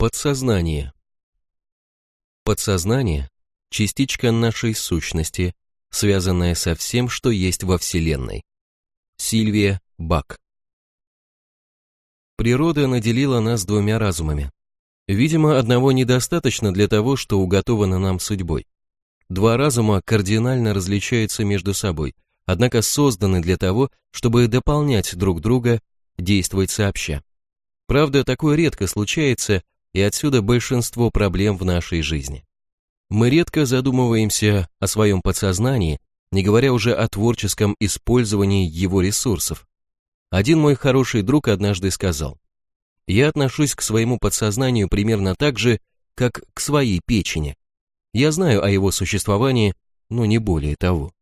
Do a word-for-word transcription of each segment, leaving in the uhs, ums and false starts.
Подсознание. Подсознание – частичка нашей сущности, связанная со всем, что есть во Вселенной. Сильвия Бак. Природа наделила нас двумя разумами. Видимо, одного недостаточно для того, что уготовано нам судьбой. Два разума кардинально различаются между собой, однако созданы для того, чтобы дополнять друг друга, действовать сообща. Правда, такое редко случается, и отсюда большинство проблем в нашей жизни. Мы редко задумываемся о своем подсознании, не говоря уже о творческом использовании его ресурсов. Один мой хороший друг однажды сказал: «Я отношусь к своему подсознанию примерно так же, как к своей печени. Я знаю о его существовании, но не более того».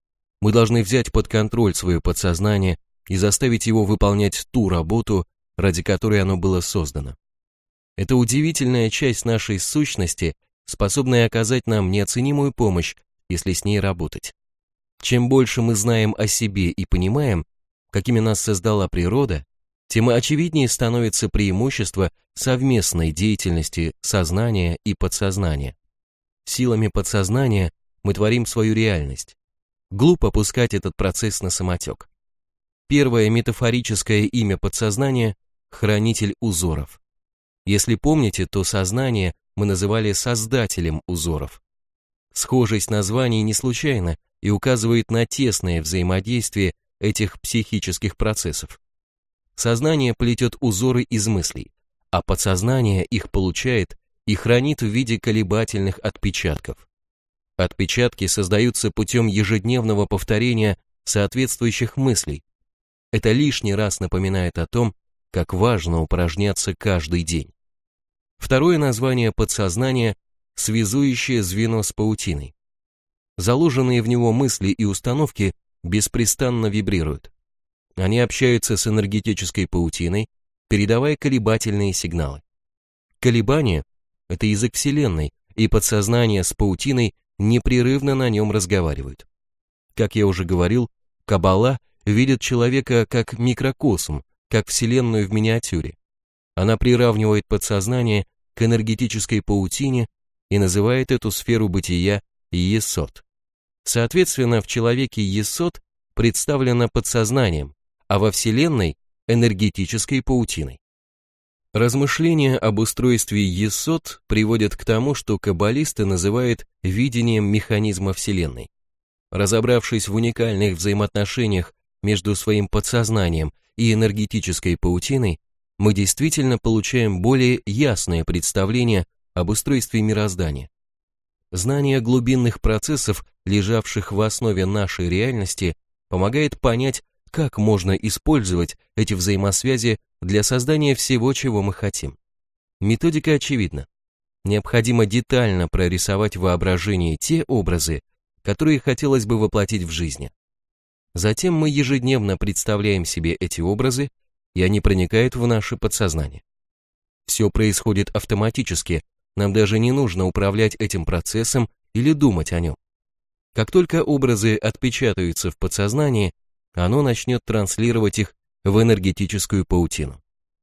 Мы должны взять под контроль свое подсознание и заставить его выполнять ту работу, ради которой оно было создано. Это удивительная часть нашей сущности, способная оказать нам неоценимую помощь, если с ней работать. Чем больше мы знаем о себе и понимаем, какими нас создала природа, тем очевиднее становится преимущество совместной деятельности сознания и подсознания. Силами подсознания мы творим свою реальность. Глупо пускать этот процесс на самотек. Первое метафорическое имя подсознания – хранитель узоров. Если помните, то сознание мы называли создателем узоров. Схожесть названий не случайна и указывает на тесное взаимодействие этих психических процессов. Сознание плетет узоры из мыслей, а подсознание их получает и хранит в виде колебательных отпечатков. Отпечатки создаются путем ежедневного повторения соответствующих мыслей. Это лишний раз напоминает о том, как важно упражняться каждый день. Второе название подсознания – связующее звено с паутиной. Заложенные в него мысли и установки беспрестанно вибрируют. Они общаются с энергетической паутиной, передавая колебательные сигналы. Колебания – это язык Вселенной, и подсознание с паутиной непрерывно на нем разговаривают. Как я уже говорил, Каббала видит человека как микрокосм, как Вселенную в миниатюре. Она приравнивает подсознание к энергетической паутине и называет эту сферу бытия Есод. Соответственно, в человеке Есод представлено подсознанием, а во Вселенной – энергетической паутиной. Размышления об устройстве Есод приводят к тому, что каббалисты называют видением механизма Вселенной. Разобравшись в уникальных взаимоотношениях между своим подсознанием и энергетической паутиной, мы действительно получаем более ясное представление об устройстве мироздания. Знание глубинных процессов, лежавших в основе нашей реальности, помогает понять, как можно использовать эти взаимосвязи для создания всего, чего мы хотим. Методика очевидна. Необходимо детально прорисовать в воображении те образы, которые хотелось бы воплотить в жизни. Затем мы ежедневно представляем себе эти образы, и они проникают в наше подсознание. Все происходит автоматически, нам даже не нужно управлять этим процессом или думать о нем. Как только образы отпечатаются в подсознании, оно начнет транслировать их в энергетическую паутину.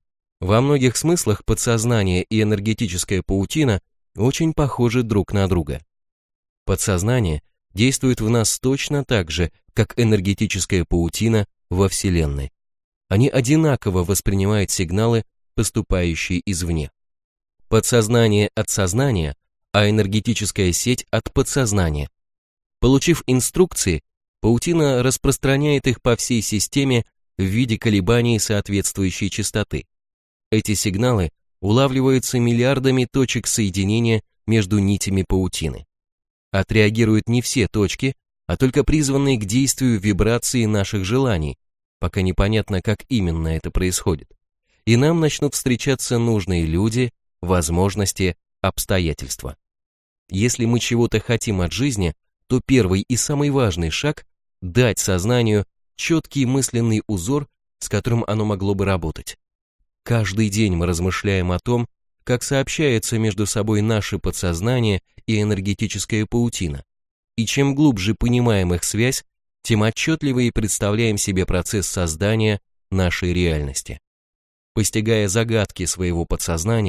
Во многих смыслах подсознание и энергетическая паутина очень похожи друг на друга. Подсознание действует в нас точно так же, как энергетическая паутина во Вселенной. Они одинаково воспринимают сигналы, поступающие извне. Подсознание от сознания, а энергетическая сеть от подсознания. Получив инструкции, паутина распространяет их по всей системе в виде колебаний соответствующей частоты. Эти сигналы улавливаются миллиардами точек соединения между нитями паутины. Отреагируют не все точки, а только призванные к действию вибрации наших желаний, пока непонятно, как именно это происходит. И нам начнут встречаться нужные люди, возможности, обстоятельства. Если мы чего-то хотим от жизни, то первый и самый важный шаг – дать сознанию четкий мысленный узор, с которым оно могло бы работать. Каждый день мы размышляем о том, как сообщается между собой наше подсознание и энергетическая паутина, и чем глубже понимаем их связь, тем отчетливее представляем себе процесс создания нашей реальности. Постигая загадки своего подсознания,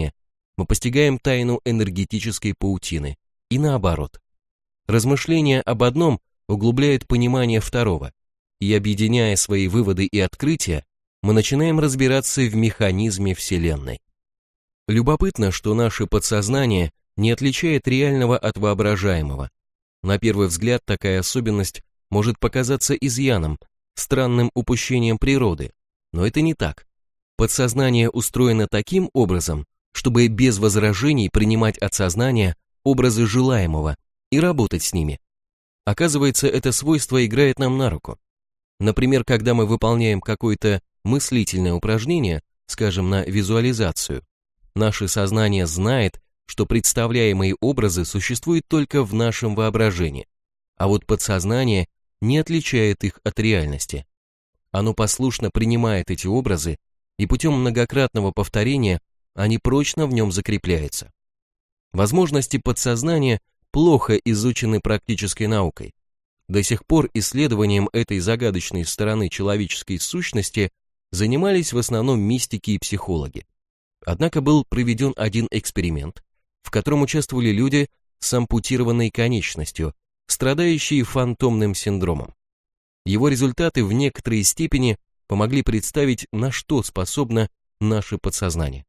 мы постигаем тайну энергетической паутины, и наоборот. Размышление об одном углубляет понимание второго, и объединяя свои выводы и открытия, мы начинаем разбираться в механизме Вселенной. Любопытно, что наше подсознание не отличает реального от воображаемого. На первый взгляд такая особенность может показаться изъяном, странным упущением природы, но это не так. Подсознание устроено таким образом, чтобы без возражений принимать от сознания образы желаемого и работать с ними. Оказывается, это свойство играет нам на руку. Например, когда мы выполняем какое-то мыслительное упражнение, скажем, на визуализацию, наше сознание знает, что представляемые образы существуют только в нашем воображении, а вот подсознание не отличает их от реальности. Оно послушно принимает эти образы, и путем многократного повторения они прочно в нем закрепляются. Возможности подсознания плохо изучены практической наукой. До сих пор исследованием этой загадочной стороны человеческой сущности занимались в основном мистики и психологи. Однако был проведен один эксперимент, в котором участвовали люди с ампутированной конечностью, страдающие фантомным синдромом. Его результаты в некоторой степени помогли представить, на что способно наше подсознание.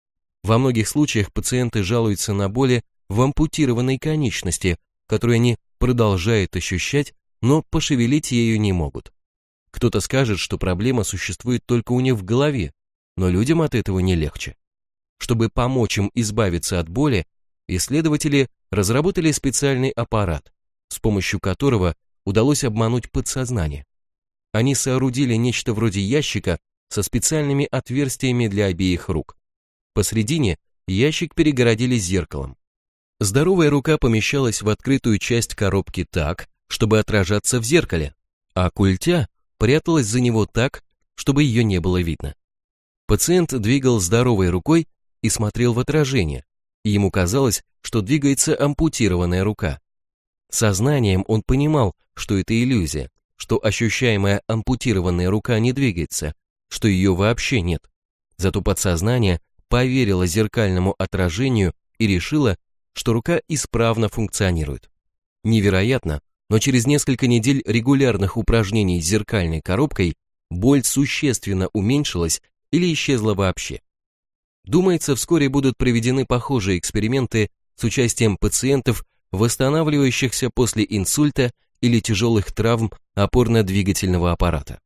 Во многих случаях пациенты жалуются на боли в ампутированной конечности, которую они продолжают ощущать, но пошевелить ею не могут. Кто-то скажет, что проблема существует только у них в голове, но людям от этого не легче. Чтобы помочь им избавиться от боли, исследователи разработали специальный аппарат, с помощью которого удалось обмануть подсознание. Они соорудили нечто вроде ящика со специальными отверстиями для обеих рук. Посредине ящик перегородили зеркалом. Здоровая рука помещалась в открытую часть коробки так, чтобы отражаться в зеркале, а культя пряталась за него так, чтобы ее не было видно. Пациент двигал здоровой рукой и смотрел в отражение, и ему казалось, что двигается ампутированная рука. Сознанием он понимал, что это иллюзия, что ощущаемая ампутированная рука не двигается, что ее вообще нет. Зато подсознание поверило зеркальному отражению и решило, что рука исправно функционирует. Невероятно, но через несколько недель регулярных упражнений с зеркальной коробкой боль существенно уменьшилась или исчезла вообще. Думается, вскоре будут проведены похожие эксперименты с участием пациентов, восстанавливающихся после инсульта или тяжелых травм опорно-двигательного аппарата.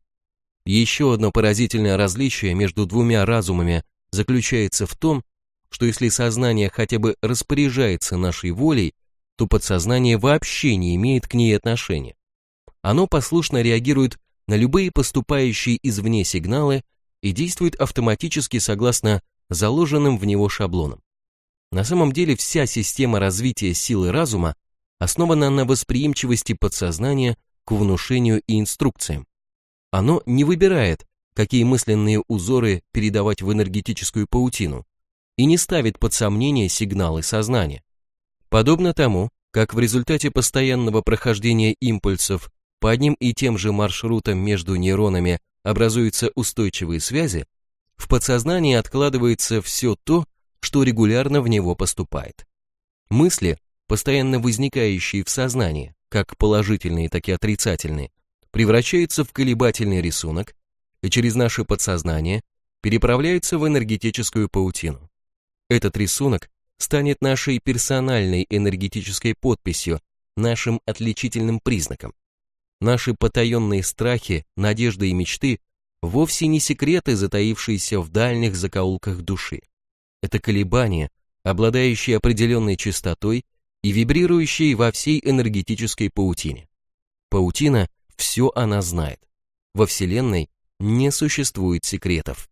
Еще одно поразительное различие между двумя разумами заключается в том, что если сознание хотя бы распоряжается нашей волей, то подсознание вообще не имеет к ней отношения. Оно послушно реагирует на любые поступающие извне сигналы и действует автоматически согласно заложенным в него шаблонам. На самом деле вся система развития силы разума основана на восприимчивости подсознания к внушению и инструкциям. Оно не выбирает, какие мысленные узоры передавать в энергетическую паутину, и не ставит под сомнение сигналы сознания. Подобно тому, как в результате постоянного прохождения импульсов по одним и тем же маршрутам между нейронами образуются устойчивые связи, в подсознании откладывается все то, что регулярно в него поступает. Мысли, постоянно возникающие в сознании, как положительные, так и отрицательные, превращаются в колебательный рисунок и через наше подсознание переправляются в энергетическую паутину. Этот рисунок станет нашей персональной энергетической подписью, нашим отличительным признаком. Наши потаенные страхи, надежды и мечты вовсе не секреты, затаившиеся в дальних закоулках души. Это колебания, обладающие определенной частотой и вибрирующие во всей энергетической паутине. Паутина все она знает. Во Вселенной не существует секретов.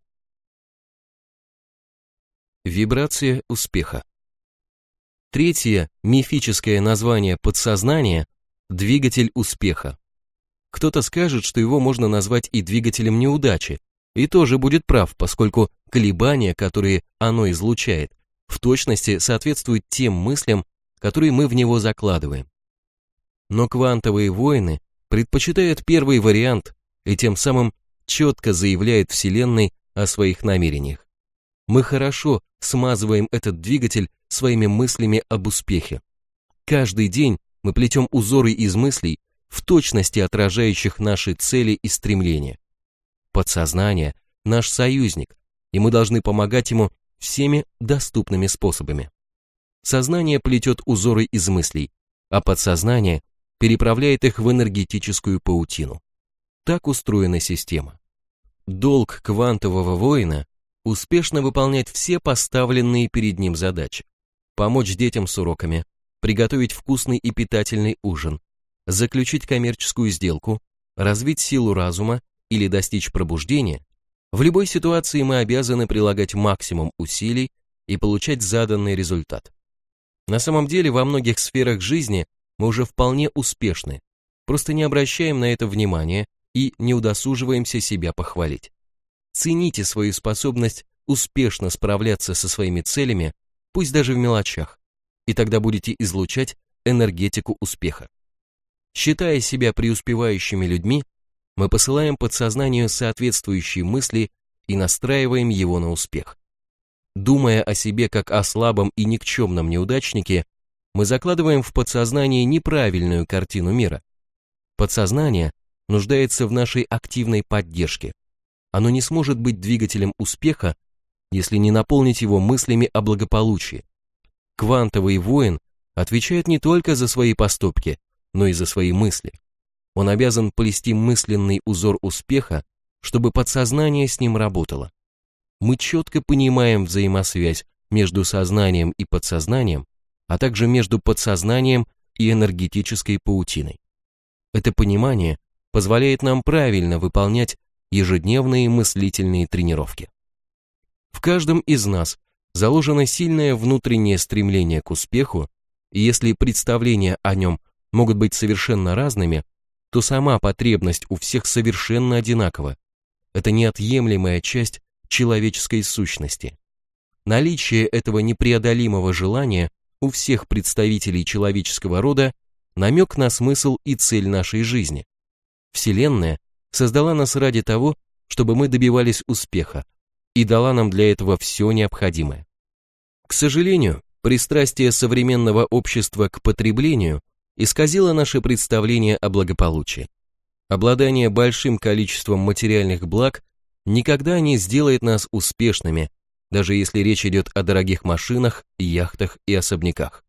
Вибрация успеха. Третье мифическое название подсознания – двигатель успеха. Кто-то скажет, что его можно назвать и двигателем неудачи, и тоже будет прав, поскольку колебания, которые оно излучает, в точности соответствуют тем мыслям, которые мы в него закладываем. Но квантовые воины предпочитают первый вариант и тем самым четко заявляют Вселенной о своих намерениях. Мы хорошо смазываем этот двигатель своими мыслями об успехе. Каждый день мы плетем узоры из мыслей, в точности отражающих наши цели и стремления. Подсознание – наш союзник, и мы должны помогать ему всеми доступными способами. Сознание плетет узоры из мыслей, а подсознание переправляет их в энергетическую паутину. Так устроена система. Долг квантового воина – успешно выполнять все поставленные перед ним задачи. Помочь детям с уроками, приготовить вкусный и питательный ужин, заключить коммерческую сделку, развить силу разума или достичь пробуждения. В любой ситуации мы обязаны прилагать максимум усилий и получать заданный результат. На самом деле, во многих сферах жизни мы уже вполне успешны, просто не обращаем на это внимания и не удосуживаемся себя похвалить. Цените свою способность успешно справляться со своими целями, пусть даже в мелочах, и тогда будете излучать энергетику успеха. Считая себя преуспевающими людьми, мы посылаем подсознанию соответствующие мысли и настраиваем его на успех. Думая о себе как о слабом и никчемном неудачнике, мы закладываем в подсознание неправильную картину мира. Подсознание нуждается в нашей активной поддержке. Оно не сможет быть двигателем успеха, если не наполнить его мыслями о благополучии. Квантовый воин отвечает не только за свои поступки, но и за свои мысли. Он обязан плести мысленный узор успеха, чтобы подсознание с ним работало. Мы четко понимаем взаимосвязь между сознанием и подсознанием, а также между подсознанием и энергетической паутиной. Это понимание позволяет нам правильно выполнять ежедневные мыслительные тренировки. В каждом из нас заложено сильное внутреннее стремление к успеху, и если представления о нем могут быть совершенно разными, то сама потребность у всех совершенно одинакова. Это неотъемлемая часть человеческой сущности. Наличие этого непреодолимого желания у всех представителей человеческого рода намек на смысл и цель нашей жизни. Вселенная создала нас ради того, чтобы мы добивались успеха, и дала нам для этого все необходимое. К сожалению, пристрастие современного общества к потреблению исказило наше представление о благополучии. Обладание большим количеством материальных благ никогда не сделает нас успешными, даже если речь идет о дорогих машинах, яхтах и особняках.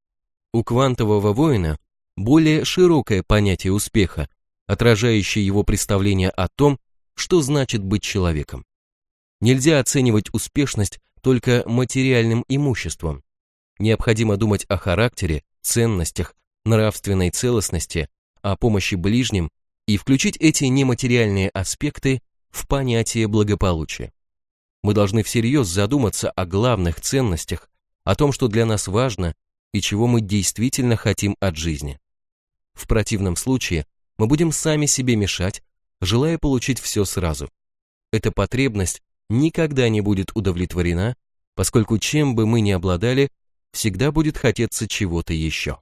У квантового воина более широкое понятие успеха, отражающее его представление о том, что значит быть человеком. Нельзя оценивать успешность только материальным имуществом. Необходимо думать о характере, ценностях, нравственной целостности, о помощи ближним и включить эти нематериальные аспекты в понятие благополучия. Мы должны всерьез задуматься о главных ценностях, о том, что для нас важно и чего мы действительно хотим от жизни. В противном случае мы будем сами себе мешать, желая получить все сразу. Эта потребность никогда не будет удовлетворена, поскольку чем бы мы ни обладали, всегда будет хотеться чего-то еще.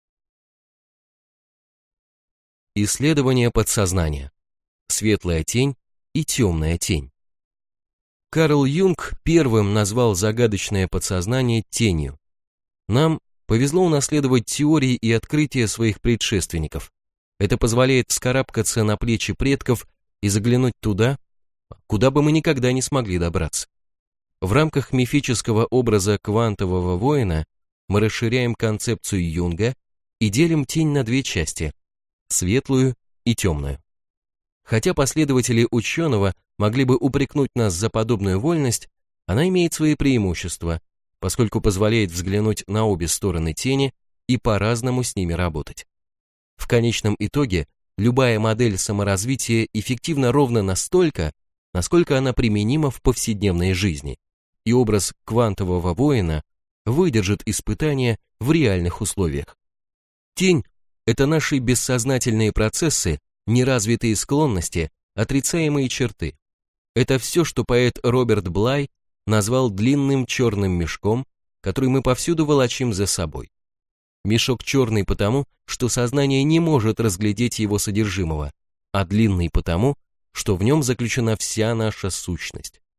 Исследование подсознания. Светлая тень и темная тень. Карл Юнг первым назвал загадочное подсознание тенью. Нам повезло унаследовать теории и открытия своих предшественников. Это позволяет вскарабкаться на плечи предков и заглянуть туда, куда бы мы никогда не смогли добраться. В рамках мифического образа квантового воина мы расширяем концепцию Юнга и делим тень на две части – светлую и темную. Хотя последователи ученого могли бы упрекнуть нас за подобную вольность, она имеет свои преимущества, поскольку позволяет взглянуть на обе стороны тени и по-разному с ними работать. В конечном итоге, любая модель саморазвития эффективна ровно настолько, насколько она применима в повседневной жизни, и образ квантового воина выдержит испытания в реальных условиях. Тень – это наши бессознательные процессы, неразвитые склонности, отрицаемые черты. Это все, что поэт Роберт Блай назвал длинным черным мешком, который мы повсюду волочим за собой. Мешок черный потому, что сознание не может разглядеть его содержимого, а длинный потому, что в нем заключена вся наша сущность.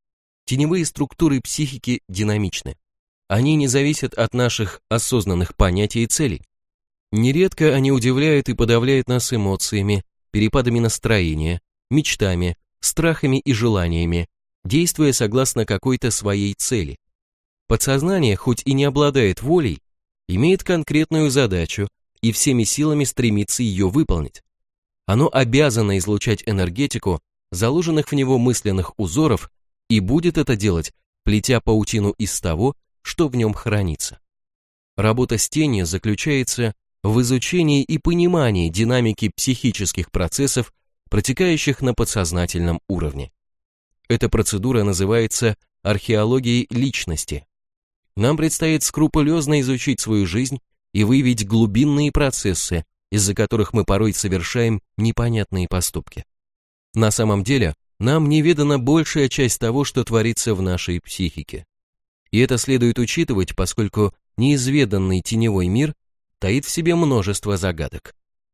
Теневые структуры психики динамичны. Они не зависят от наших осознанных понятий и целей. Нередко они удивляют и подавляют нас эмоциями, перепадами настроения, мечтами, страхами и желаниями, действуя согласно какой-то своей цели. Подсознание, хоть и не обладает волей, имеет конкретную задачу и всеми силами стремится ее выполнить. Оно обязано излучать энергетику заложенных в него мысленных узоров и будет это делать, плетя паутину из того, что в нем хранится. Работа с тенью заключается в изучении и понимании динамики психических процессов, протекающих на подсознательном уровне. Эта процедура называется археологией личности. Нам предстоит скрупулезно изучить свою жизнь и выявить глубинные процессы, из-за которых мы порой совершаем непонятные поступки. На самом деле, нам неведана большая часть того, что творится в нашей психике. И это следует учитывать, поскольку неизведанный теневой мир таит в себе множество загадок.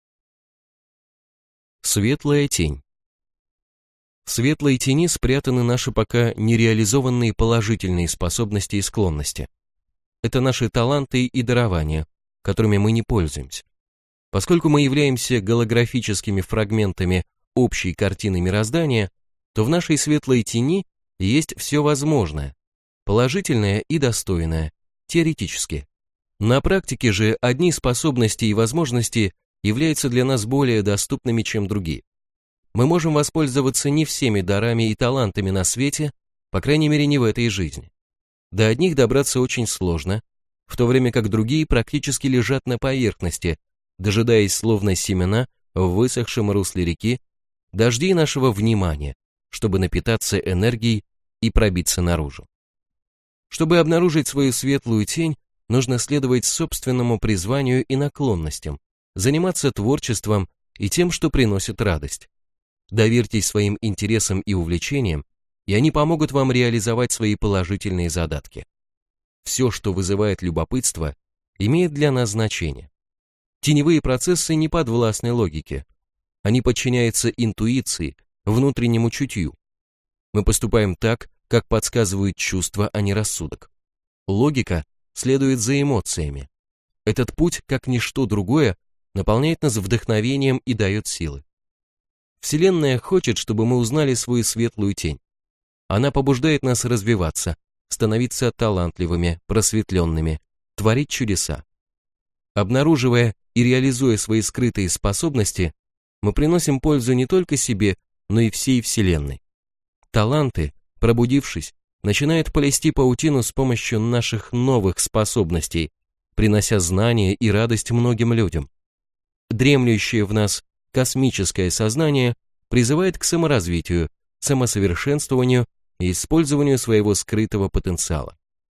Светлая тень. В светлой тени спрятаны наши пока нереализованные положительные способности и склонности. Это наши таланты и дарования, которыми мы не пользуемся. Поскольку мы являемся голографическими фрагментами общей картины мироздания, то в нашей светлой тени есть все возможное, положительное и достойное, теоретически. На практике же одни способности и возможности являются для нас более доступными, чем другие. Мы можем воспользоваться не всеми дарами и талантами на свете, по крайней мере не в этой жизни. До одних добраться очень сложно, в то время как другие практически лежат на поверхности, дожидаясь словно семена в высохшем русле реки, дождей нашего внимания, чтобы напитаться энергией и пробиться наружу. Чтобы обнаружить свою светлую тень, нужно следовать собственному призванию и наклонностям, заниматься творчеством и тем, что приносит радость. Доверьтесь своим интересам и увлечениям, и они помогут вам реализовать свои положительные задатки. Все, что вызывает любопытство, имеет для нас значение. Теневые процессы не подвластны логике. Они подчиняются интуиции, внутреннему чутью. Мы поступаем так, как подсказывают чувства, а не рассудок. Логика следует за эмоциями. Этот путь, как ничто другое, наполняет нас вдохновением и дает силы. Вселенная хочет, чтобы мы узнали свою светлую тень. Она побуждает нас развиваться, становиться талантливыми, просветленными, творить чудеса. Обнаруживая и реализуя свои скрытые способности, мы приносим пользу не только себе, но и всей Вселенной. Таланты, пробудившись, начинают плести паутину с помощью наших новых способностей, принося знания и радость многим людям. Дремлющее в нас космическое сознание призывает к саморазвитию, самосовершенствованию и использованию своего скрытого потенциала.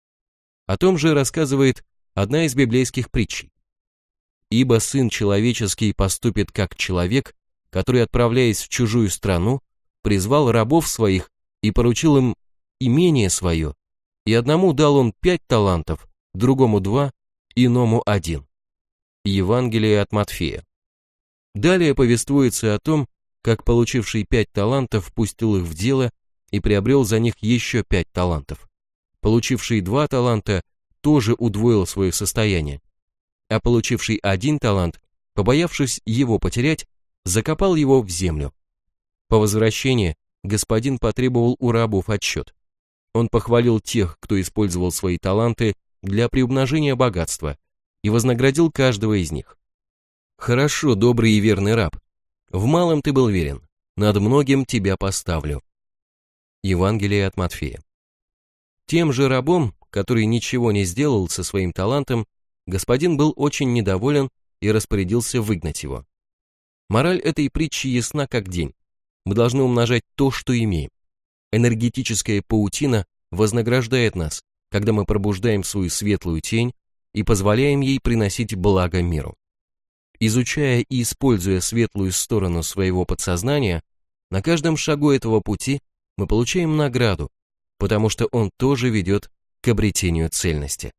О том же рассказывает одна из библейских притчей. «Ибо Сын Человеческий поступит как человек, который, отправляясь в чужую страну, призвал рабов своих и поручил им имение свое, и одному дал он пять талантов, другому два, иному один». Евангелие от Матфея. Далее повествуется о том, как получивший пять талантов пустил их в дело и приобрел за них еще пять талантов. Получивший два таланта тоже удвоил свое состояние, а получивший один талант, побоявшись его потерять, закопал его в землю. По возвращении господин потребовал у рабов отчет. Он похвалил тех, кто использовал свои таланты для приумножения богатства, и вознаградил каждого из них. «Хорошо, добрый и верный раб, в малом ты был верен, над многим тебя поставлю». Евангелие от Матфея. Тем же рабом, который ничего не сделал со своим талантом, господин был очень недоволен и распорядился выгнать его. Мораль этой притчи ясна как день. Мы должны умножать то, что имеем. Энергетическая паутина вознаграждает нас, когда мы пробуждаем свою светлую тень и позволяем ей приносить благо миру. Изучая и используя светлую сторону своего подсознания, на каждом шагу этого пути мы получаем награду, потому что он тоже ведет к обретению цельности.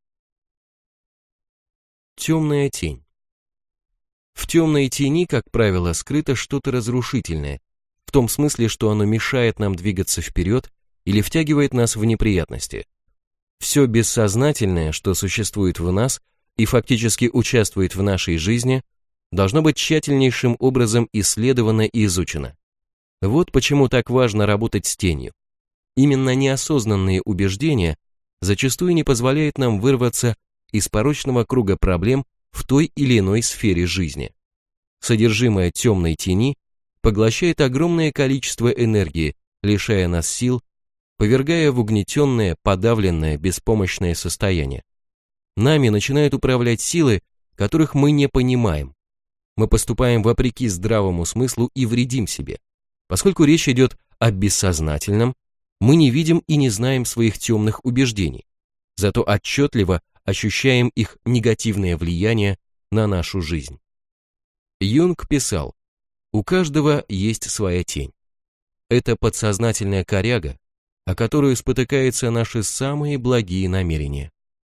Темная тень. В темной тени, как правило, скрыто что-то разрушительное, в том смысле, что оно мешает нам двигаться вперед или втягивает нас в неприятности. Все бессознательное, что существует в нас и фактически участвует в нашей жизни, должно быть тщательнейшим образом исследовано и изучено. Вот почему так важно работать с тенью. Именно неосознанные убеждения зачастую не позволяют нам вырваться из порочного круга проблем в той или иной сфере жизни. Содержимое темной тени поглощает огромное количество энергии, лишая нас сил, повергая в угнетенное, подавленное, беспомощное состояние. Нами начинают управлять силы, которых мы не понимаем. Мы поступаем вопреки здравому смыслу и вредим себе. Поскольку речь идет о бессознательном, мы не видим и не знаем своих темных убеждений, зато отчетливо ощущаем их негативное влияние на нашу жизнь. Юнг писал: «У каждого есть своя тень. Это подсознательная коряга, о которую спотыкаются наши самые благие намерения».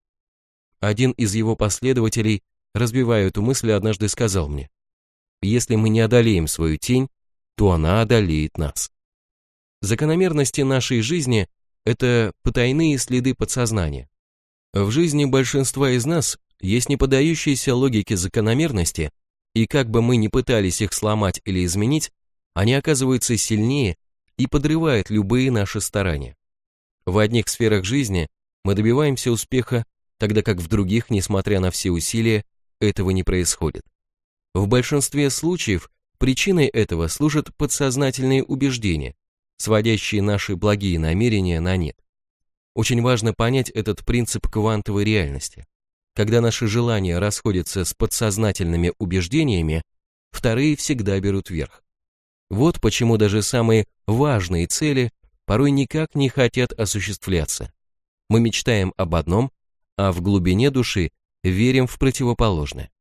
Один из его последователей, разбивая эту мысль, однажды сказал мне: «Если мы не одолеем свою тень, то она одолеет нас». Закономерности нашей жизни – это потайные следы подсознания. В жизни большинства из нас есть неподдающиеся логике закономерности, и как бы мы ни пытались их сломать или изменить, они оказываются сильнее и подрывают любые наши старания. В одних сферах жизни мы добиваемся успеха, тогда как в других, несмотря на все усилия, этого не происходит. В большинстве случаев причиной этого служат подсознательные убеждения, сводящие наши благие намерения на нет. Очень важно понять этот принцип квантовой реальности. Когда наши желания расходятся с подсознательными убеждениями, вторые всегда берут верх. Вот почему даже самые важные цели порой никак не хотят осуществляться. Мы мечтаем об одном, а в глубине души верим в противоположное.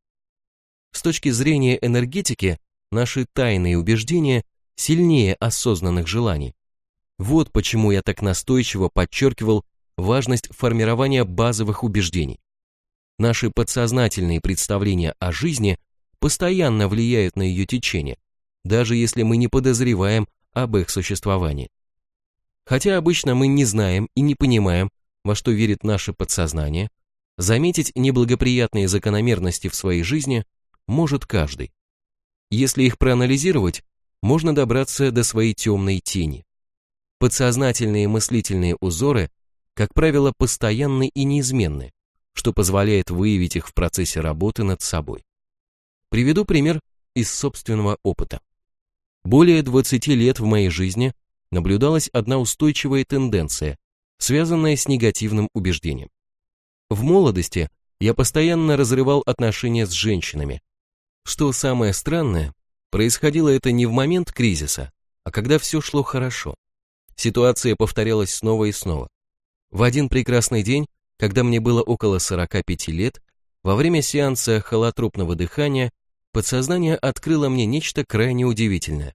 С точки зрения энергетики, наши тайные убеждения сильнее осознанных желаний. Вот почему я так настойчиво подчеркивал важность формирования базовых убеждений. Наши подсознательные представления о жизни постоянно влияют на ее течение, даже если мы не подозреваем об их существовании. Хотя обычно мы не знаем и не понимаем, во что верит наше подсознание, заметить неблагоприятные закономерности в своей жизни может каждый. Если их проанализировать, можно добраться до своей темной тени. Подсознательные мыслительные узоры, как правило, постоянны и неизменны, что позволяет выявить их в процессе работы над собой. Приведу пример из собственного опыта. Более двадцати лет в моей жизни наблюдалась одна устойчивая тенденция, связанная с негативным убеждением. В молодости я постоянно разрывал отношения с женщинами. Что самое странное, происходило это не в момент кризиса, а когда все шло хорошо. Ситуация повторялась снова и снова. В один прекрасный день, когда мне было около сорока пяти лет, во время сеанса холотропного дыхания подсознание открыло мне нечто крайне удивительное.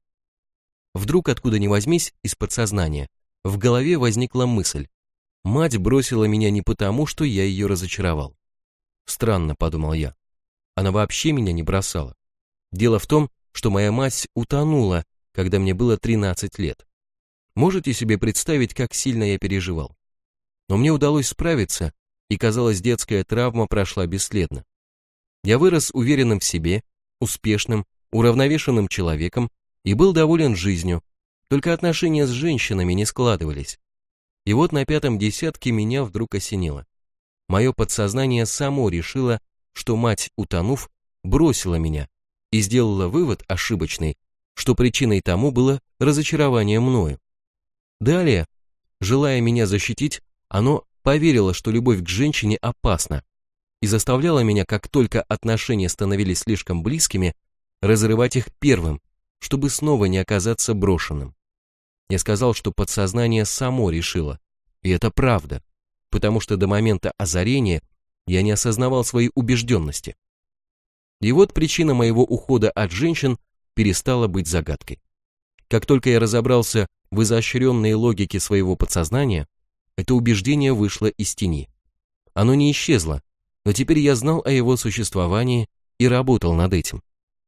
Вдруг, откуда ни возьмись, из подсознания, в голове возникла мысль: мать бросила меня не потому, что я ее разочаровал. Странно, подумал я, она вообще меня не бросала. Дело в том, что моя мать утонула, когда мне было тринадцать лет. Можете себе представить, как сильно я переживал? Но мне удалось справиться, и, казалось, детская травма прошла бесследно. Я вырос уверенным в себе, успешным, уравновешенным человеком и был доволен жизнью, только отношения с женщинами не складывались. И вот на пятом десятке меня вдруг осенило. Мое подсознание само решило, что мать, утонув, бросила меня, и сделала вывод ошибочный, что причиной тому было разочарование мною. Далее, желая меня защитить, оно поверило, что любовь к женщине опасна, и заставляло меня, как только отношения становились слишком близкими, разрывать их первым, чтобы снова не оказаться брошенным. Я сказал, что подсознание само решило, и это правда, потому что до момента озарения я не осознавал своей убежденности. И вот причина моего ухода от женщин перестала быть загадкой. Как только я разобрался в изощренной логике своего подсознания, это убеждение вышло из тени. Оно не исчезло, но теперь я знал о его существовании и работал над этим.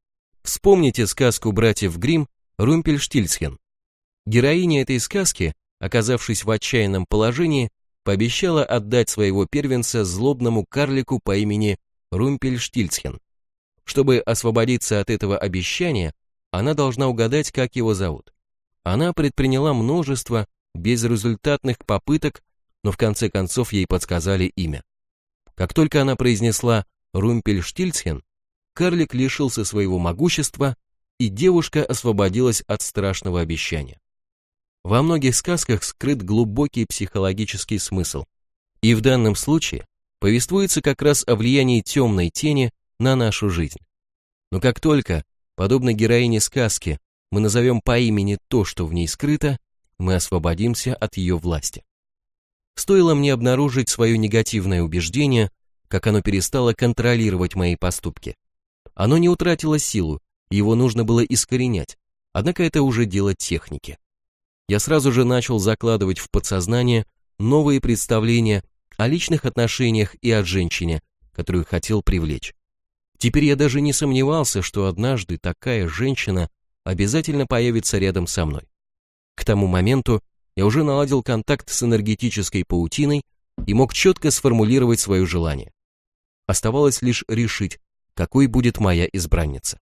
Вспомните сказку братьев Гримм «Румпельштильцхен». Героиня этой сказки оказавшись в отчаянном положении, пообещала отдать своего первенца злобному карлику по имени Румпельштильцхен. Чтобы освободиться от этого обещания, она должна угадать, как его зовут. Она предприняла множество безрезультатных попыток, но в конце концов ей подсказали имя. Как только она произнесла Румпельштильцхен, карлик лишился своего могущества, и девушка освободилась от страшного обещания. Во многих сказках скрыт глубокий психологический смысл, и в данном случае повествуется как раз о влиянии темной тени на нашу жизнь. Но как только, подобно героине сказки, мы назовем по имени то, что в ней скрыто, мы освободимся от ее власти. Стоило мне обнаружить свое негативное убеждение, как оно перестало контролировать мои поступки. Оно не утратило силу, его нужно было искоренять, однако это уже дело техники. Я сразу же начал закладывать в подсознание новые представления о личных отношениях и о женщине, которую хотел привлечь. Теперь я даже не сомневался, что однажды такая женщина обязательно появится рядом со мной. К тому моменту я уже наладил контакт с энергетической паутиной и мог четко сформулировать свое желание. Оставалось лишь решить, какой будет моя избранница.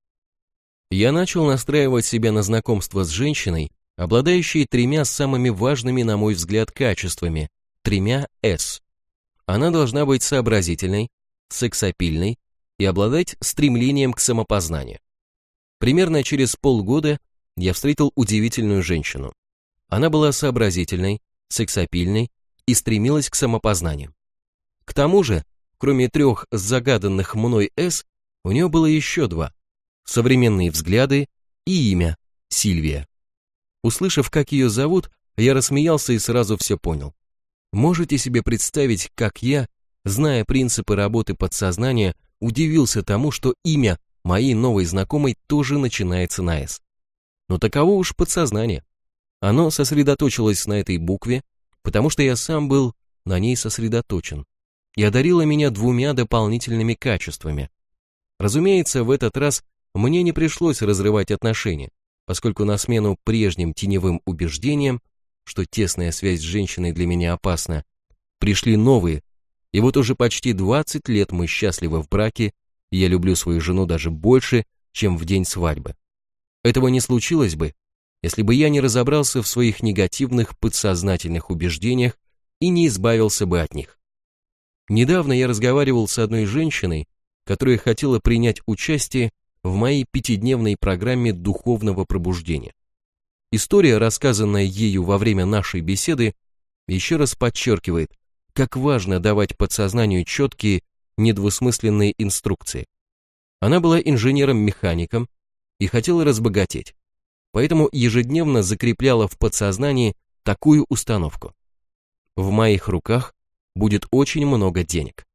Я начал настраивать себя на знакомство с женщиной, обладающей тремя самыми важными, на мой взгляд, качествами, тремя «С». Она должна быть сообразительной, сексапильной и обладать стремлением к самопознанию. Примерно через полгода я встретил удивительную женщину. Она была сообразительной, сексапильной и стремилась к самопознанию. К тому же, кроме трех загаданных мной «С», у нее было еще два – современные взгляды и имя – Сильвия. Услышав, как ее зовут, я рассмеялся и сразу все понял. Можете себе представить, как я, зная принципы работы подсознания, удивился тому, что имя моей новой знакомой тоже начинается на «С». Но таково уж подсознание. Оно сосредоточилось на этой букве, потому что я сам был на ней сосредоточен, и одарило меня двумя дополнительными качествами. Разумеется, в этот раз мне не пришлось разрывать отношения, поскольку на смену прежним теневым убеждениям, что тесная связь с женщиной для меня опасна, пришли новые, и вот уже почти двадцать лет мы счастливы в браке, и я люблю свою жену даже больше, чем в день свадьбы. Этого не случилось бы, если бы я не разобрался в своих негативных подсознательных убеждениях и не избавился бы от них. Недавно я разговаривал с одной женщиной, которая хотела принять участие в моей пятидневной программе духовного пробуждения. История, рассказанная ею во время нашей беседы, еще раз подчеркивает, как важно давать подсознанию четкие, недвусмысленные инструкции. Она была инженером-механиком и хотела разбогатеть, поэтому ежедневно закрепляла в подсознании такую установку. В моих руках будет очень много денег.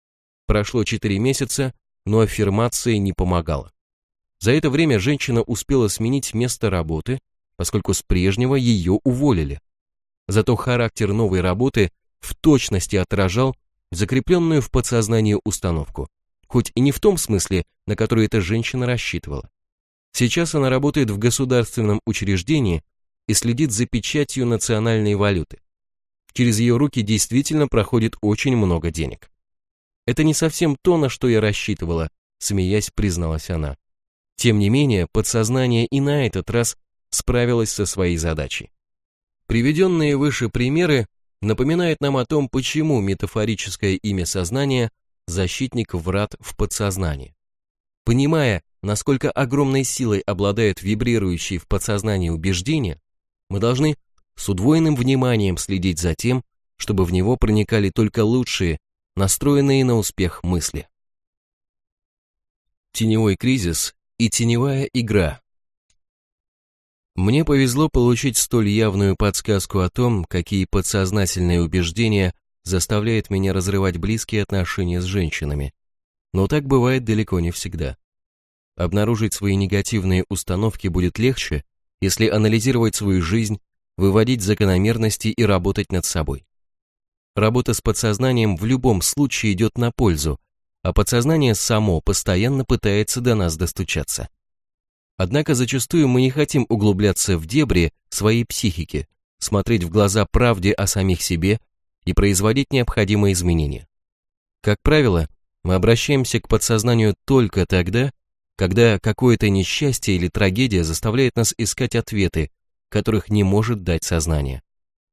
Прошло четыре месяца, но аффирмация не помогала. За это время женщина успела сменить место работы, поскольку с прежнего ее уволили. Зато характер новой работы в точности отражал закрепленную в подсознании установку, хоть и не в том смысле, на который эта женщина рассчитывала. Сейчас она работает в государственном учреждении и следит за печатью национальной валюты. Через ее руки действительно проходит очень много денег. Это не совсем то, на что я рассчитывала, смеясь, призналась она. Тем не менее, подсознание и на этот раз справилось со своей задачей. Приведенные выше примеры напоминают нам о том, почему метафорическое имя сознания – защитник врат в подсознании. Понимая, насколько огромной силой обладают вибрирующие в подсознании убеждения, мы должны с удвоенным вниманием следить за тем, чтобы в него проникали только лучшие, настроенные на успех мысли. Теневой кризис и теневая игра. Мне повезло получить столь явную подсказку о том, какие подсознательные убеждения заставляют меня разрывать близкие отношения с женщинами. Но так бывает далеко не всегда. Обнаружить свои негативные установки будет легче, если анализировать свою жизнь, выводить закономерности и работать над собой. Работа с подсознанием в любом случае идет на пользу, а подсознание само постоянно пытается до нас достучаться. Однако зачастую мы не хотим углубляться в дебри своей психики, смотреть в глаза правде о самих себе и производить необходимые изменения. Как правило, мы обращаемся к подсознанию только тогда, когда какое-то несчастье или трагедия заставляет нас искать ответы, которых не может дать сознание.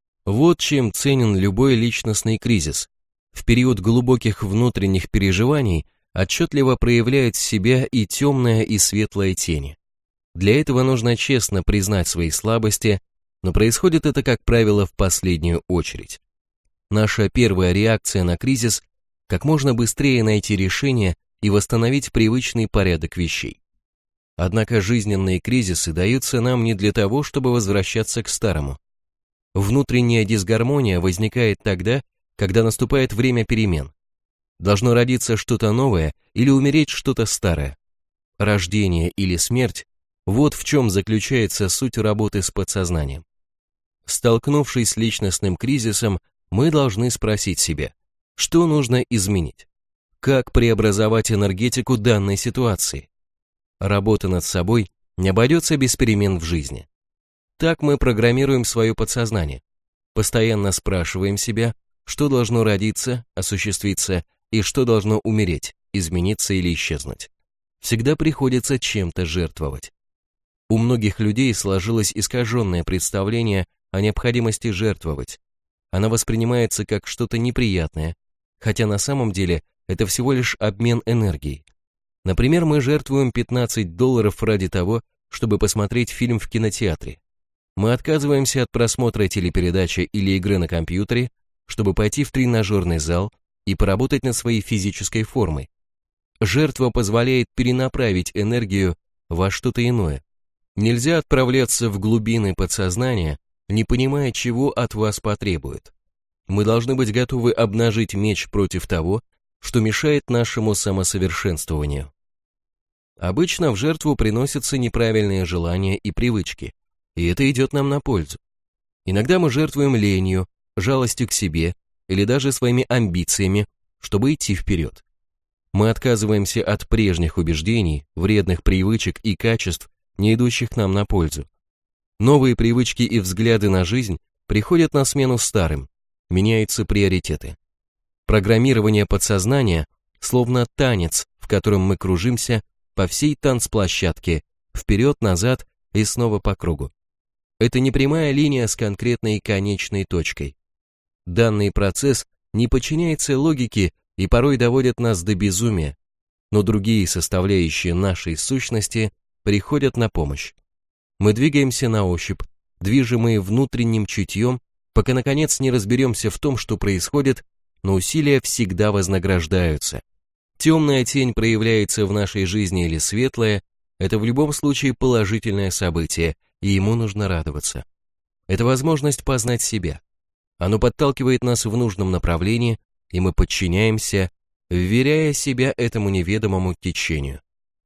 Вот чем ценен любой личностный кризис. В период глубоких внутренних переживаний отчетливо проявляет себя и темная, и светлая тени. Для этого нужно честно признать свои слабости, но происходит это, как правило, в последнюю очередь. Наша первая реакция на кризис – как можно быстрее найти решение и восстановить привычный порядок вещей. Однако жизненные кризисы даются нам не для того, чтобы возвращаться к старому. Внутренняя дисгармония возникает тогда, когда наступает время перемен. Должно родиться что-то новое или умереть что-то старое. Рождение или смерть – вот в чем заключается суть работы с подсознанием. Столкнувшись с личностным кризисом, мы должны спросить себя, что нужно изменить? Как преобразовать энергетику данной ситуации? Работа над собой не обойдется без перемен в жизни. Так мы программируем свое подсознание. Постоянно спрашиваем себя, что должно родиться, осуществиться и что должно умереть, измениться или исчезнуть. Всегда приходится чем-то жертвовать. У многих людей сложилось искаженное представление о необходимости жертвовать. Она воспринимается как что-то неприятное, хотя на самом деле это всего лишь обмен энергией. Например, мы жертвуем пятнадцать долларов ради того, чтобы посмотреть фильм в кинотеатре. Мы отказываемся от просмотра телепередачи или игры на компьютере, чтобы пойти в тренажерный зал и поработать над своей физической формой. Жертва позволяет перенаправить энергию во что-то иное. Нельзя отправляться в глубины подсознания, не понимая, чего от вас потребует. Мы должны быть готовы обнажить меч против того, что мешает нашему самосовершенствованию. Обычно в жертву приносятся неправильные желания и привычки, и это идет нам на пользу. Иногда мы жертвуем ленью, жалостью к себе или даже своими амбициями, чтобы идти вперед. Мы отказываемся от прежних убеждений, вредных привычек и качеств, не идущих нам на пользу. Новые привычки и взгляды на жизнь приходят на смену старым, меняются приоритеты. Программирование подсознания словно танец, в котором мы кружимся по всей танцплощадке, вперед-назад и снова по кругу. Это не прямая линия с конкретной конечной точкой. Данный процесс не подчиняется логике и порой доводит нас до безумия, но другие составляющие нашей сущности приходят на помощь. Мы двигаемся на ощупь, движимые внутренним чутьем, пока наконец не разберемся в том, что происходит, но усилия всегда вознаграждаются. Темная тень проявляется в нашей жизни или светлая, это в любом случае положительное событие, и ему нужно радоваться. Это возможность познать себя. Оно подталкивает нас в нужном направлении, и мы подчиняемся, вверяя себя этому неведомому течению.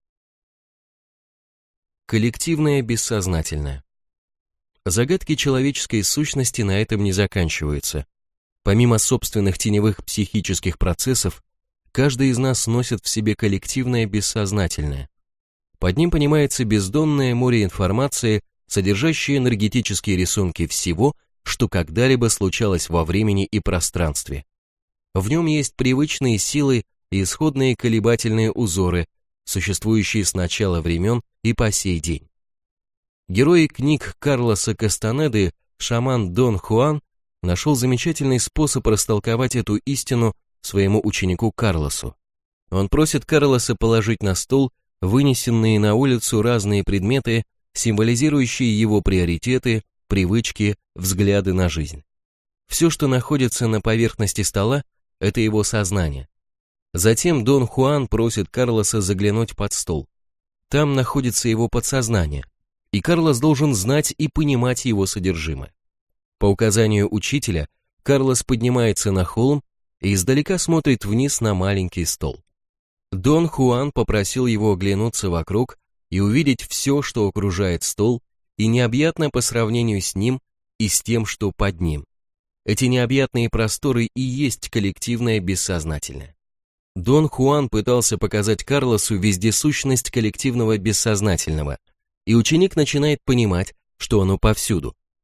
Коллективное бессознательное. Загадки человеческой сущности на этом не заканчиваются. Помимо собственных теневых психических процессов, каждый из нас носит в себе коллективное бессознательное. Под ним понимается бездонное море информации, содержащее энергетические рисунки всего, что когда-либо случалось во времени и пространстве. В нем есть привычные силы и исходные колебательные узоры, существующие с начала времен и по сей день. Герой книг Карлоса Кастанеды, шаман Дон Хуан, нашел замечательный способ растолковать эту истину своему ученику Карлосу. Он просит Карлоса положить на стол вынесенные на улицу разные предметы, символизирующие его приоритеты, привычки, взгляды на жизнь. Все, что находится на поверхности стола, это его сознание. Затем Дон Хуан просит Карлоса заглянуть под стол. Там находится его подсознание, и Карлос должен знать и понимать его содержимое. По указанию учителя, Карлос поднимается на холм и издалека смотрит вниз на маленький стол. Дон Хуан попросил его оглянуться вокруг и увидеть все, что окружает стол, и необъятно по сравнению с ним и с тем, что под ним. Эти необъятные просторы и есть коллективное бессознательное. Дон Хуан пытался показать Карлосу вездесущность коллективного бессознательного, и ученик начинает понимать, что оно повсюду.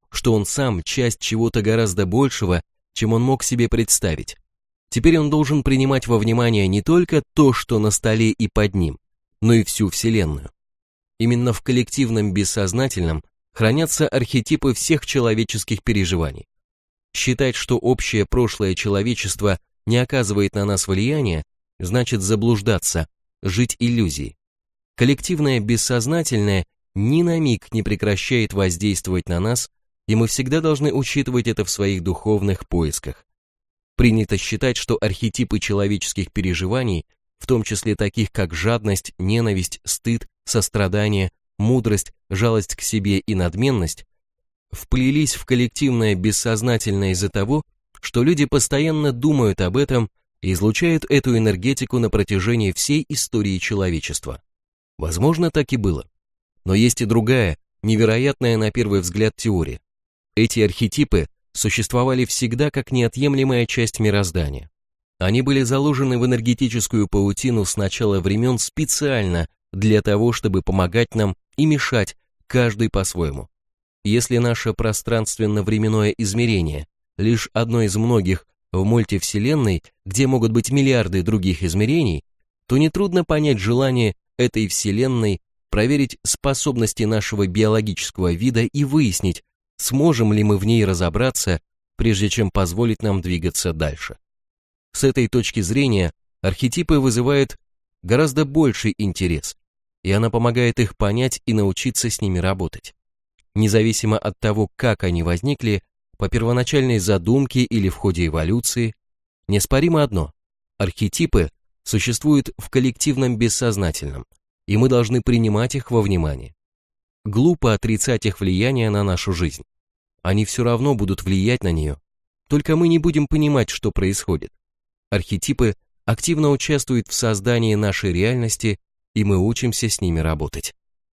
что он сам часть чего-то гораздо большего, чем он мог себе представить. Теперь он должен принимать во внимание не только то, что на столе и под ним, но и всю Вселенную. Именно в коллективном бессознательном хранятся архетипы всех человеческих переживаний. Считать, что общее прошлое человечества не оказывает на нас влияния, значит заблуждаться, жить иллюзией. Коллективное бессознательное ни на миг не прекращает воздействовать на нас, и мы всегда должны учитывать это в своих духовных поисках. Принято считать, что архетипы человеческих переживаний, в том числе таких как жадность, ненависть, стыд, сострадание, мудрость, жалость к себе и надменность, вплелись в коллективное бессознательное из-за того, что люди постоянно думают об этом и излучают эту энергетику на протяжении всей истории человечества. Возможно, так и было. Но есть и другая, невероятная на первый взгляд теория. Эти архетипы существовали всегда как неотъемлемая часть мироздания. Они были заложены в энергетическую паутину с начала времен специально для того, чтобы помогать нам и мешать, каждый по-своему. Если наше пространственно-временное измерение лишь одно из многих в мультивселенной, где могут быть миллиарды других измерений, то нетрудно понять желание этой вселенной проверить способности нашего биологического вида и выяснить, сможем ли мы в ней разобраться, прежде чем позволить нам двигаться дальше. С этой точки зрения архетипы вызывают гораздо больший интерес, и она помогает их понять и научиться с ними работать. Независимо от того, как они возникли, по первоначальной задумке или в ходе эволюции, неоспоримо одно – архетипы существуют в коллективном бессознательном, и мы должны принимать их во внимание. Глупо отрицать их влияние на нашу жизнь. Они все равно будут влиять на нее, только мы не будем понимать, что происходит. Архетипы активно участвуют в создании нашей реальности, и мы учимся с ними работать.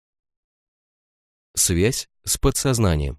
Связь с подсознанием.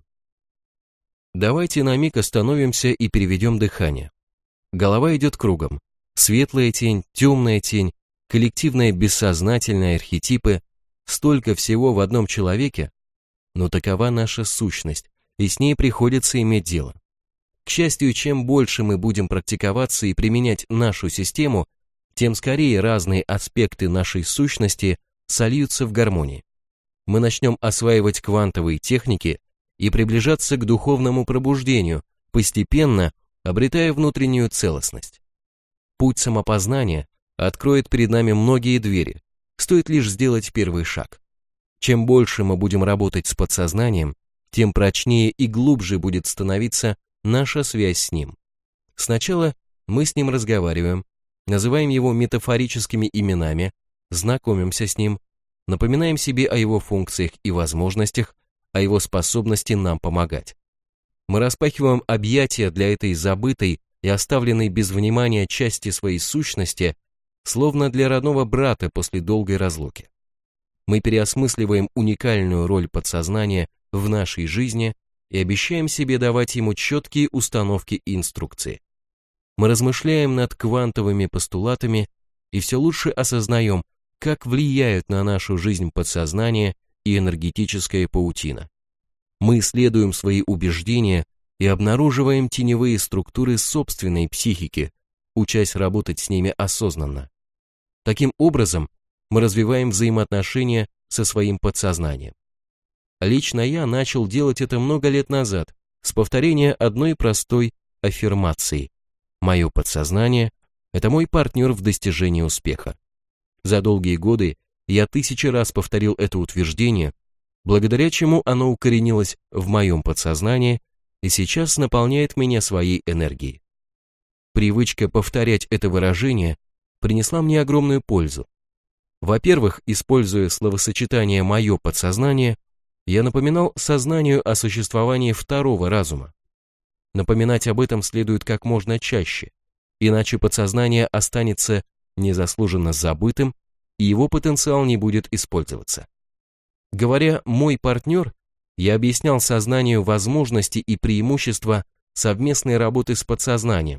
Давайте на миг остановимся и переведем дыхание. Голова идет кругом. Светлая тень, темная тень, коллективное бессознательное, архетипы, столько всего в одном человеке, но такова наша сущность, и с ней приходится иметь дело. К счастью, чем больше мы будем практиковаться и применять нашу систему, тем скорее разные аспекты нашей сущности сольются в гармонии. Мы начнем осваивать квантовые техники и приближаться к духовному пробуждению, постепенно обретая внутреннюю целостность. Путь самопознания откроет перед нами многие двери, стоит лишь сделать первый шаг. Чем больше мы будем работать с подсознанием, тем прочнее и глубже будет становиться наша связь с ним. Сначала мы с ним разговариваем, называем его метафорическими именами, знакомимся с ним, напоминаем себе о его функциях и возможностях, о его способности нам помогать. Мы распахиваем объятия для этой забытой и оставленной без внимания части своей сущности, словно для родного брата после долгой разлуки. Мы переосмысливаем уникальную роль подсознания в нашей жизни и обещаем себе давать ему четкие установки и инструкции. Мы размышляем над квантовыми постулатами и все лучше осознаем, как влияют на нашу жизнь подсознание и энергетическая паутина. Мы исследуем свои убеждения и обнаруживаем теневые структуры собственной психики, учась работать с ними осознанно. Таким образом, мы развиваем взаимоотношения со своим подсознанием. Лично я начал делать это много лет назад, с повторения одной простой аффирмации. Мое подсознание – это мой партнер в достижении успеха. За долгие годы я тысячи раз повторил это утверждение, благодаря чему оно укоренилось в моем подсознании и сейчас наполняет меня своей энергией. Привычка повторять это выражение принесла мне огромную пользу. Во-первых, используя словосочетание «моё подсознание», я напоминал сознанию о существовании второго разума. Напоминать об этом следует как можно чаще, иначе подсознание останется незаслуженно забытым, и его потенциал не будет использоваться. Говоря «мой партнер», я объяснял сознанию возможности и преимущества совместной работы с подсознанием.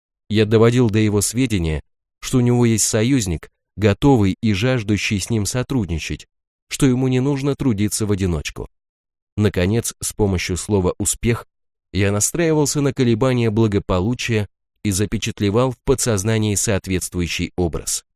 Я доводил до его сведения, что у него есть союзник, готовый и жаждущий с ним сотрудничать, что ему не нужно трудиться в одиночку. Наконец, с помощью слова «успех» я настраивался на колебания благополучия и запечатлевал в подсознании соответствующий образ.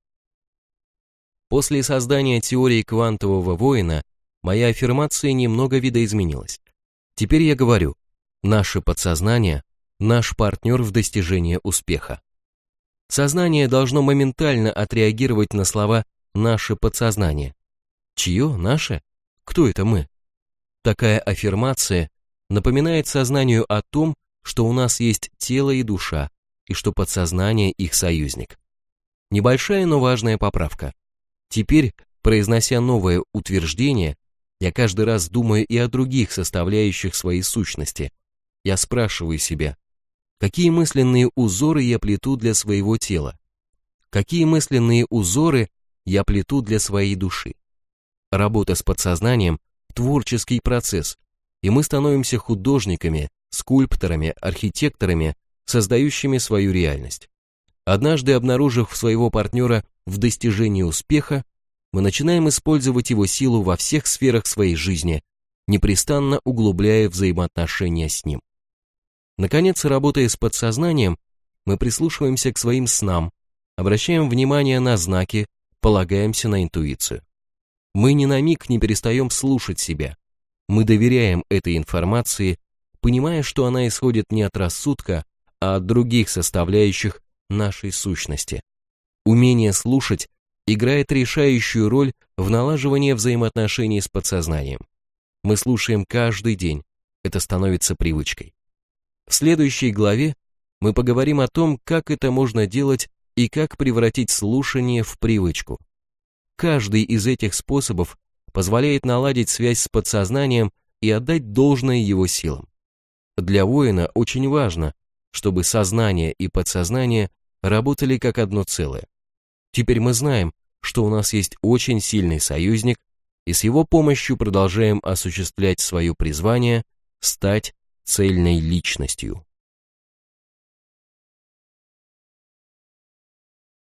После создания теории квантового воина моя аффирмация немного видоизменилась. Теперь я говорю: наше подсознание – наш партнер в достижении успеха. Сознание должно моментально отреагировать на слова «наше подсознание». Чье наше? Кто это мы? Такая аффирмация напоминает сознанию о том, что у нас есть тело и душа, и что подсознание их союзник. Небольшая, но важная поправка. Теперь, произнося новое утверждение, я каждый раз думаю и о других составляющих своей сущности. Я спрашиваю себя, какие мысленные узоры я плету для своего тела? Какие мысленные узоры я плету для своей души? Работа с подсознанием – творческий процесс, и мы становимся художниками, скульпторами, архитекторами, создающими свою реальность. Однажды, обнаружив своего партнера в достижении успеха, мы начинаем использовать его силу во всех сферах своей жизни, непрестанно углубляя взаимоотношения с ним. Наконец, работая с подсознанием, мы прислушиваемся к своим снам, обращаем внимание на знаки, полагаемся на интуицию. Мы ни на миг не перестаем слушать себя. Мы доверяем этой информации, понимая, что она исходит не от рассудка, а от других составляющих нашей сущности. Умение слушать играет решающую роль в налаживании взаимоотношений с подсознанием. Мы слушаем каждый день, это становится привычкой. В следующей главе мы поговорим о том, как это можно делать и как превратить слушание в привычку. Каждый из этих способов позволяет наладить связь с подсознанием и отдать должное его силам. Для воина очень важно, чтобы сознание и подсознание работали как одно целое. Теперь мы знаем, что у нас есть очень сильный союзник, и с его помощью продолжаем осуществлять свое призвание стать цельной личностью.